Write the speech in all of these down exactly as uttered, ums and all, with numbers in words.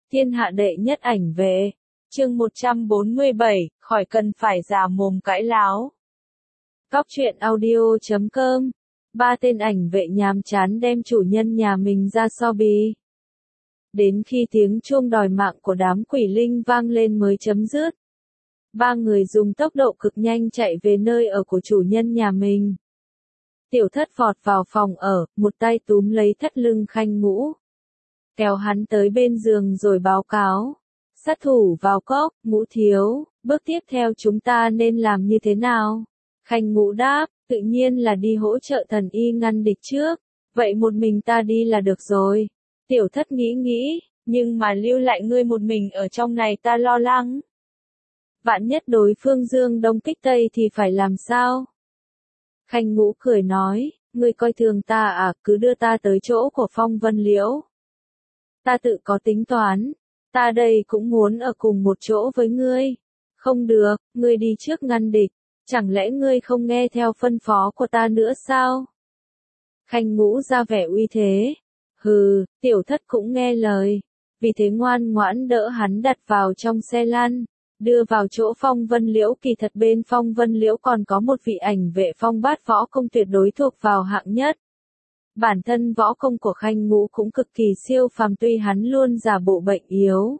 Thiên hạ đệ nhất ảnh vệ. Chương một trăm bốn mươi bảy, khỏi cần phải già mồm cãi láo. Góc truyện audio chấm com. Ba tên ảnh vệ nhàm chán đem chủ nhân nhà mình ra so bì. Đến khi tiếng chuông đòi mạng của đám quỷ linh vang lên mới chấm dứt. Ba người dùng tốc độ cực nhanh chạy về nơi ở của chủ nhân nhà mình. Tiểu Thất vọt vào phòng ở, một tay túm lấy thắt lưng Khanh Ngũ. Kéo hắn tới bên giường rồi báo cáo. Sát thủ vào cốc, Ngũ thiếu, bước tiếp theo chúng ta nên làm như thế nào? Khanh Ngũ đáp, tự nhiên là đi hỗ trợ thần y ngăn địch trước. Vậy một mình ta đi là được rồi. Tiểu Thất nghĩ nghĩ, nhưng mà lưu lại ngươi một mình ở trong này ta lo lắng. Vạn nhất đối phương dương đông kích tây thì phải làm sao? Khanh Ngũ cười nói, ngươi coi thường ta à, cứ đưa ta tới chỗ của Phong Vân Liễu. Ta tự có tính toán, ta đây cũng muốn ở cùng một chỗ với ngươi. Không được, ngươi đi trước ngăn địch, chẳng lẽ ngươi không nghe theo phân phó của ta nữa sao? Khanh Ngũ ra vẻ uy thế. Hừ, Tiểu Thất cũng nghe lời, vì thế ngoan ngoãn đỡ hắn đặt vào trong xe lăn, đưa vào chỗ Phong Vân Liễu. Kỳ thật bên Phong Vân Liễu còn có một vị ảnh vệ Phong Bát võ công tuyệt đối thuộc vào hạng nhất. Bản thân võ công của Khanh Ngũ cũng cực kỳ siêu phàm, tuy hắn luôn giả bộ bệnh yếu.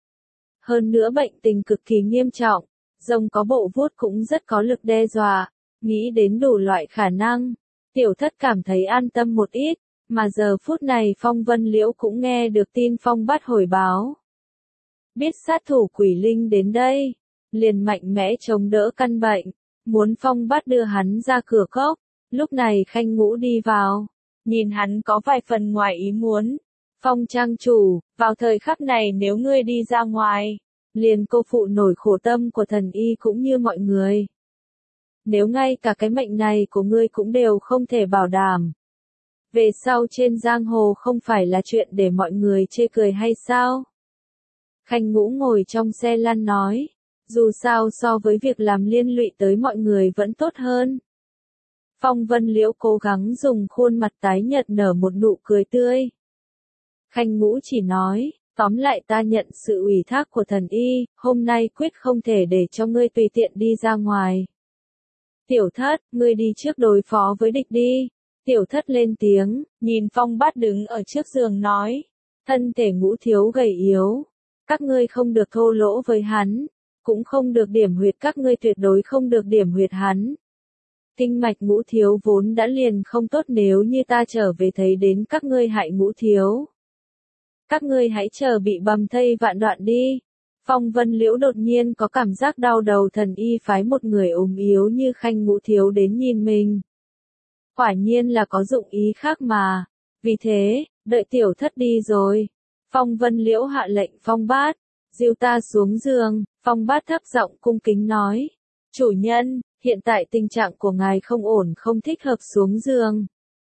Hơn nữa bệnh tình cực kỳ nghiêm trọng, rồng có bộ vuốt cũng rất có lực đe dọa, nghĩ đến đủ loại khả năng. Tiểu Thất cảm thấy an tâm một ít, mà giờ phút này Phong Vân Liễu cũng nghe được tin Phong Bát hồi báo. Biết sát thủ quỷ linh đến đây, liền mạnh mẽ chống đỡ căn bệnh, muốn Phong Bát đưa hắn ra cửa cốc. Lúc này Khanh Ngũ đi vào, nhìn hắn có vài phần ngoài ý muốn. Phong trang chủ, vào thời khắc này nếu ngươi đi ra ngoài, liền cô phụ nổi khổ tâm của thần y cũng như mọi người. Nếu ngay cả cái mệnh này của ngươi cũng đều không thể bảo đảm, về sau trên giang hồ không phải là chuyện để mọi người chê cười hay sao? Khanh Ngũ ngồi trong xe lăn nói, dù sao so với việc làm liên lụy tới mọi người vẫn tốt hơn. Phong Vân Liễu cố gắng dùng khuôn mặt tái nhợt nở một nụ cười tươi. Khanh Ngũ chỉ nói, tóm lại ta nhận sự ủy thác của thần y, hôm nay quyết không thể để cho ngươi tùy tiện đi ra ngoài. Tiểu Thất, ngươi đi trước đối phó với địch đi. Tiểu Thất lên tiếng, nhìn Phong Bát đứng ở trước giường nói, thân thể Ngũ thiếu gầy yếu, các ngươi không được thô lỗ với hắn, cũng không được điểm huyệt, các ngươi tuyệt đối không được điểm huyệt hắn. Kinh mạch Ngũ thiếu vốn đã liền không tốt, nếu như ta trở về thấy đến các ngươi hại Ngũ thiếu, các ngươi hãy chờ bị bầm thây vạn đoạn đi. Phong Vân Liễu đột nhiên có cảm giác đau đầu, thần y phái một người ốm yếu như Khanh Ngũ thiếu đến nhìn mình. Quả nhiên là có dụng ý khác mà. Vì thế, đợi Tiểu Thất đi rồi, Phong Vân Liễu hạ lệnh Phong Bát, dìu ta xuống giường. Phong Bát thấp giọng cung kính nói, chủ nhân, hiện tại tình trạng của ngài không ổn, không thích hợp xuống giường.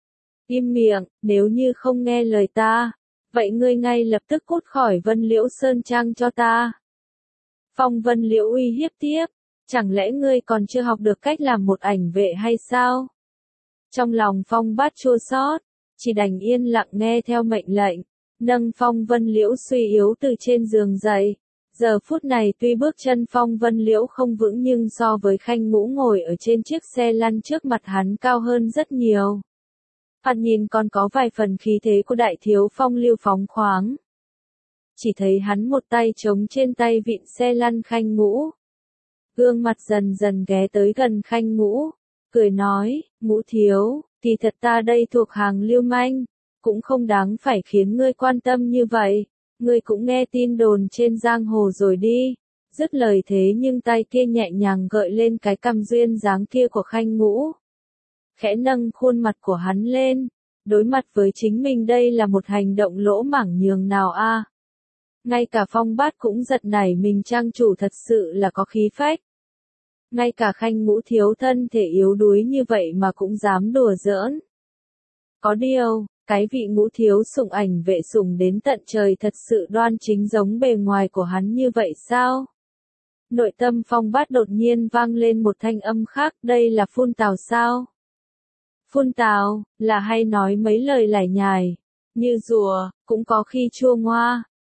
Im miệng, nếu như không nghe lời ta, vậy ngươi ngay lập tức cút khỏi Vân Liễu Sơn Trang cho ta. Phong Vân Liễu uy hiếp tiếp, chẳng lẽ ngươi còn chưa học được cách làm một ảnh vệ hay sao? Trong lòng Phong Bát chua xót, chỉ đành yên lặng nghe theo mệnh lệnh, nâng Phong Vân Liễu suy yếu từ trên giường dậy. Giờ phút này tuy bước chân Phong Vân Liễu không vững nhưng so với Khanh Ngũ ngồi ở trên chiếc xe lăn trước mặt hắn cao hơn rất nhiều. Thoạt nhìn còn có vài phần khí thế của đại thiếu phong lưu phóng khoáng. Chỉ thấy hắn một tay chống trên tay vịn xe lăn Khanh Ngũ. Gương mặt dần dần ghé tới gần Khanh Ngũ, cười nói, Ngũ thiếu, kỳ thật ta đây thuộc hàng lưu manh, cũng không đáng phải khiến ngươi quan tâm như vậy. Ngươi cũng nghe tin đồn trên giang hồ rồi đi. Dứt lời thế nhưng tay kia nhẹ nhàng gợi lên cái cằm duyên dáng kia của Khanh Ngũ, khẽ nâng khuôn mặt của hắn lên. Đối mặt với chính mình đây là một hành động lỗ mảng nhường nào a? À? Ngay cả Phong Bát cũng giật nảy mình, trang chủ thật sự là có khí phách. Ngay cả Khanh Ngũ thiếu thân thể yếu đuối như vậy mà cũng dám đùa giỡn. Có điều, cái vị Ngũ thiếu sủng ảnh vệ sủng đến tận trời thật sự đoan chính giống bề ngoài của hắn như vậy sao? Nội tâm Phong Bát đột nhiên vang lên một thanh âm khác, đây là phun tào sao? Phun tào, là hay nói mấy lời lải nhải, như rùa, cũng có khi chua ngoa.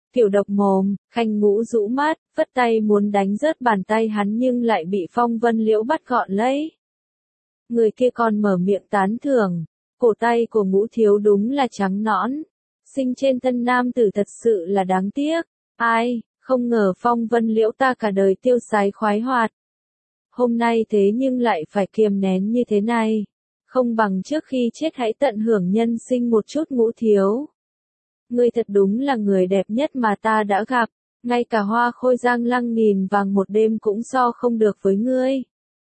Kiểu độc mồm, Khanh Ngũ rũ mắt, vất tay muốn đánh rớt bàn tay hắn nhưng lại bị Phong Vân Liễu bắt gọn lấy. Người kia còn mở miệng tán thưởng, cổ tay của Ngũ thiếu đúng là trắng nõn. Sinh trên thân nam tử thật sự là đáng tiếc. Ai, không ngờ Phong Vân Liễu ta cả đời tiêu sái khoái hoạt. Hôm nay thế nhưng lại phải kiềm nén như thế này. Không bằng trước khi chết hãy tận hưởng nhân sinh một chút Ngũ thiếu. Ngươi thật đúng là người đẹp nhất mà ta đã gặp, ngay cả hoa khôi giang lăng nghìn vàng một đêm cũng so không được với ngươi.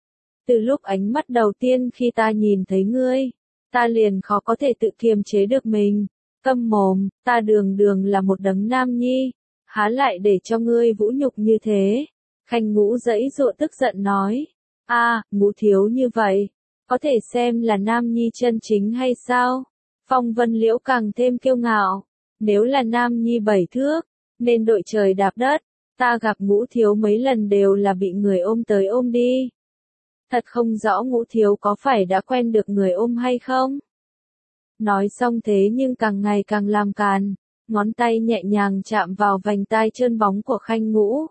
Từ lúc ánh mắt đầu tiên khi ta nhìn thấy ngươi, ta liền khó có thể tự kiềm chế được mình. Câm mồm, ta đường đường là một đấng nam nhi, há lại để cho ngươi vũ nhục như thế. Khanh Ngũ giãy giụa tức giận nói, a, Ngũ thiếu như vậy, có thể xem là nam nhi chân chính hay sao? Phong Vân Liễu càng thêm kiêu ngạo, nếu là nam nhi bảy thước, nên đội trời đạp đất, ta gặp Ngũ thiếu mấy lần đều là bị người ôm tới ôm đi. Thật không rõ Ngũ thiếu có phải đã quen được người ôm hay không? Nói xong thế nhưng càng ngày càng làm càn, ngón tay nhẹ nhàng chạm vào vành tai trơn bóng của Khanh Ngũ.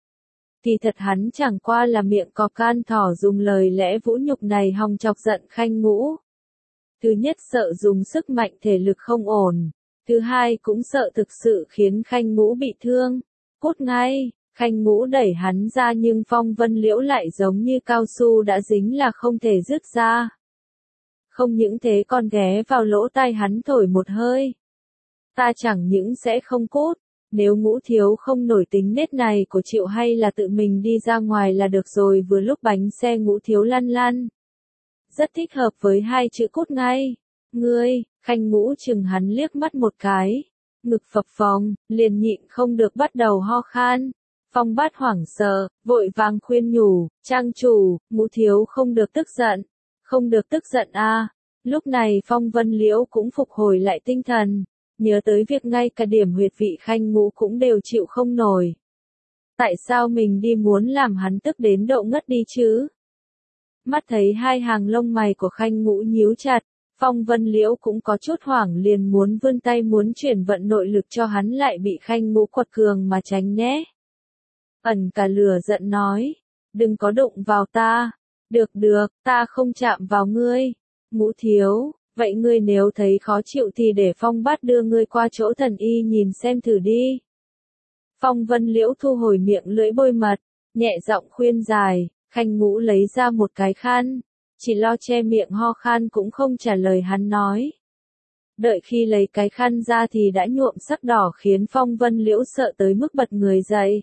Kỳ thật hắn chẳng qua là miệng cọp can thỏ dùng lời lẽ vũ nhục này hòng chọc giận Khanh Ngũ. Thứ nhất sợ dùng sức mạnh thể lực không ổn, thứ hai cũng sợ thực sự khiến Khanh Ngũ bị thương. Cút ngay, Khanh Ngũ đẩy hắn ra nhưng Phong Vân Liễu lại giống như cao su đã dính là không thể dứt ra. Không những thế còn ghé vào lỗ tai hắn thổi một hơi. Ta chẳng những sẽ không cút, nếu Ngũ thiếu không nổi tính nết này của chịu hay là tự mình đi ra ngoài là được rồi. Vừa lúc bánh xe Ngũ thiếu lăn lăn. Rất thích hợp với hai chữ cút ngay. Ngươi, Khanh Ngũ chừng hắn liếc mắt một cái. Ngực phập phồng, liền nhịn không được bắt đầu ho khan. Phong Bát hoảng sợ, vội vàng khuyên nhủ, trang chủ, Ngũ thiếu không được tức giận. Không được tức giận a. À. Lúc này Phong Vân Liễu cũng phục hồi lại tinh thần, nhớ tới việc ngay cả điểm huyệt vị Khanh Ngũ cũng đều chịu không nổi. Tại sao mình đi muốn làm hắn tức đến độ ngất đi chứ? Mắt thấy hai hàng lông mày của Khanh Ngũ nhíu chặt, Phong Vân Liễu cũng có chút hoảng liền muốn vươn tay muốn chuyển vận nội lực cho hắn lại bị Khanh Ngũ quật cường mà tránh né. Ẩn cả lửa giận nói, đừng có đụng vào ta. Được được, ta không chạm vào ngươi. Ngũ thiếu, vậy ngươi nếu thấy khó chịu thì để Phong Bát đưa ngươi qua chỗ thần y nhìn xem thử đi. Phong Vân Liễu thu hồi miệng lưỡi bôi mật, nhẹ giọng khuyên giải. Khanh Ngũ lấy ra một cái khăn, chỉ lo che miệng ho khan cũng không trả lời hắn nói. Đợi khi lấy cái khăn ra thì đã nhuộm sắc đỏ khiến Phong Vân Liễu sợ tới mức bật người dậy.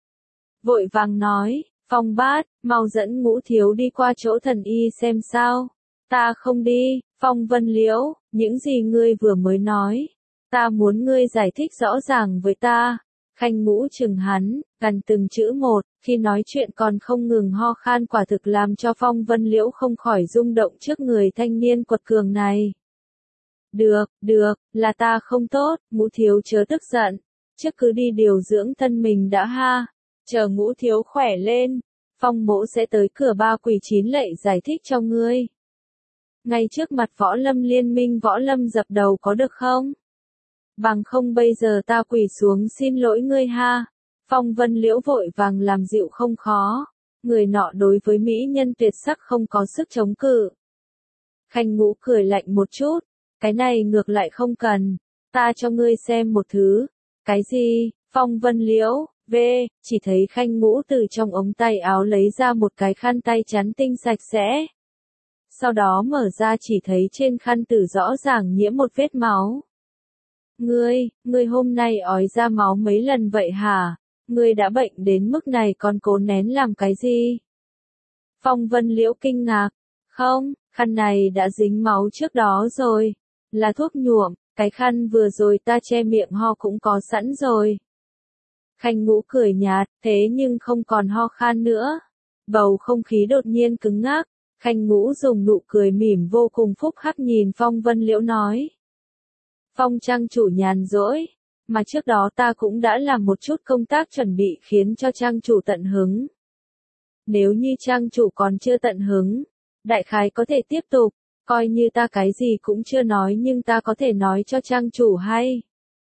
Vội vàng nói, Phong Bát, mau dẫn Ngũ thiếu đi qua chỗ thần y xem sao. Ta không đi. Phong Vân Liễu, những gì ngươi vừa mới nói, ta muốn ngươi giải thích rõ ràng với ta. Khanh Ngũ chừng hắn, gần từng chữ một, khi nói chuyện còn không ngừng ho khan quả thực làm cho Phong Vân Liễu không khỏi rung động trước người thanh niên quật cường này. Được, được, là ta không tốt, Ngũ thiếu chớ tức giận, trước cứ đi điều dưỡng thân mình đã ha. Chờ Ngũ thiếu khỏe lên, Phong mỗ sẽ tới cửa ba quỳ chín lạy giải thích cho ngươi. Ngay trước mặt võ lâm liên minh võ lâm dập đầu có được không? Bằng không bây giờ ta quỳ xuống xin lỗi ngươi ha. Phong Vân Liễu vội vàng làm dịu không khó. Người nọ đối với mỹ nhân tuyệt sắc không có sức chống cự. Khanh Ngũ cười lạnh một chút. Cái này ngược lại không cần. Ta cho ngươi xem một thứ. Cái gì? Phong Vân Liễu, V, chỉ thấy Khanh Ngũ từ trong ống tay áo lấy ra một cái khăn tay chắn tinh sạch sẽ. Sau đó mở ra chỉ thấy trên khăn tử rõ ràng nhiễm một vết máu. Ngươi, ngươi hôm nay ói ra máu mấy lần vậy hả? Ngươi đã bệnh đến mức này còn cố nén làm cái gì? Phong Vân Liễu kinh ngạc. Không, khăn này đã dính máu trước đó rồi. Là thuốc nhuộm, cái khăn vừa rồi ta che miệng ho cũng có sẵn rồi. Khanh Ngũ cười nhạt, thế nhưng không còn ho khan nữa. Bầu không khí đột nhiên cứng ngắc. Khanh Ngũ dùng nụ cười mỉm vô cùng phúc hắc nhìn Phong Vân Liễu nói. Phong trang chủ nhàn rỗi, mà trước đó ta cũng đã làm một chút công tác chuẩn bị khiến cho trang chủ tận hứng. Nếu như trang chủ còn chưa tận hứng, đại khái có thể tiếp tục, coi như ta cái gì cũng chưa nói nhưng ta có thể nói cho trang chủ hay.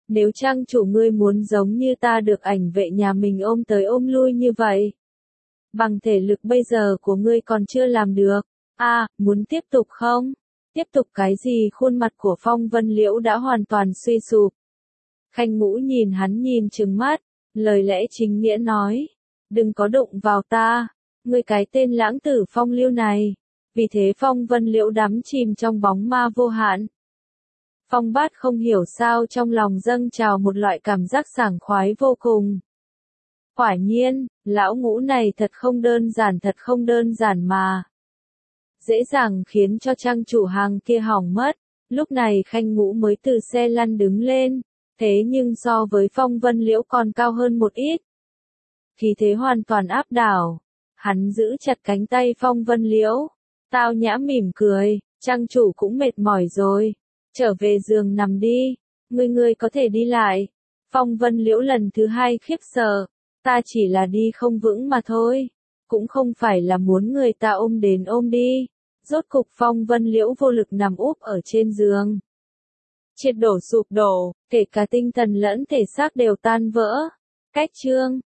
Nếu trang chủ ngươi muốn giống như ta được ảnh vệ nhà mình ôm tới ôm lui như vậy. Bằng thể lực bây giờ của ngươi còn chưa làm được. À, muốn tiếp tục không? Tiếp tục cái gì? Khuôn mặt của Phong Vân Liễu đã hoàn toàn suy sụp. Khanh Ngũ nhìn hắn nhìn trừng mắt, lời lẽ chính nghĩa nói. Đừng có đụng vào ta, ngươi cái tên lãng tử Phong Lưu này. Vì thế Phong Vân Liễu đắm chìm trong bóng ma vô hạn. Phong Bát không hiểu sao trong lòng dâng trào một loại cảm giác sảng khoái vô cùng. Quả nhiên, lão Ngũ này thật không đơn giản thật không đơn giản mà. Dễ dàng khiến cho trang chủ hàng kia hỏng mất. Lúc này Khanh Ngũ mới từ xe lăn đứng lên, thế nhưng so với Phong Vân Liễu còn cao hơn một ít. Khí thế hoàn toàn áp đảo. Hắn giữ chặt cánh tay Phong Vân Liễu. Tao nhã mỉm cười, trang chủ cũng mệt mỏi rồi. Trở về giường nằm đi, ngươi ngươi có thể đi lại. Phong Vân Liễu lần thứ hai khiếp sợ, ta chỉ là đi không vững mà thôi, cũng không phải là muốn người ta ôm đến ôm đi. Rốt cục Phong Vân Liễu vô lực nằm úp ở trên giường. Triệt đổ sụp đổ, kể cả tinh thần lẫn thể xác đều tan vỡ. Cách chương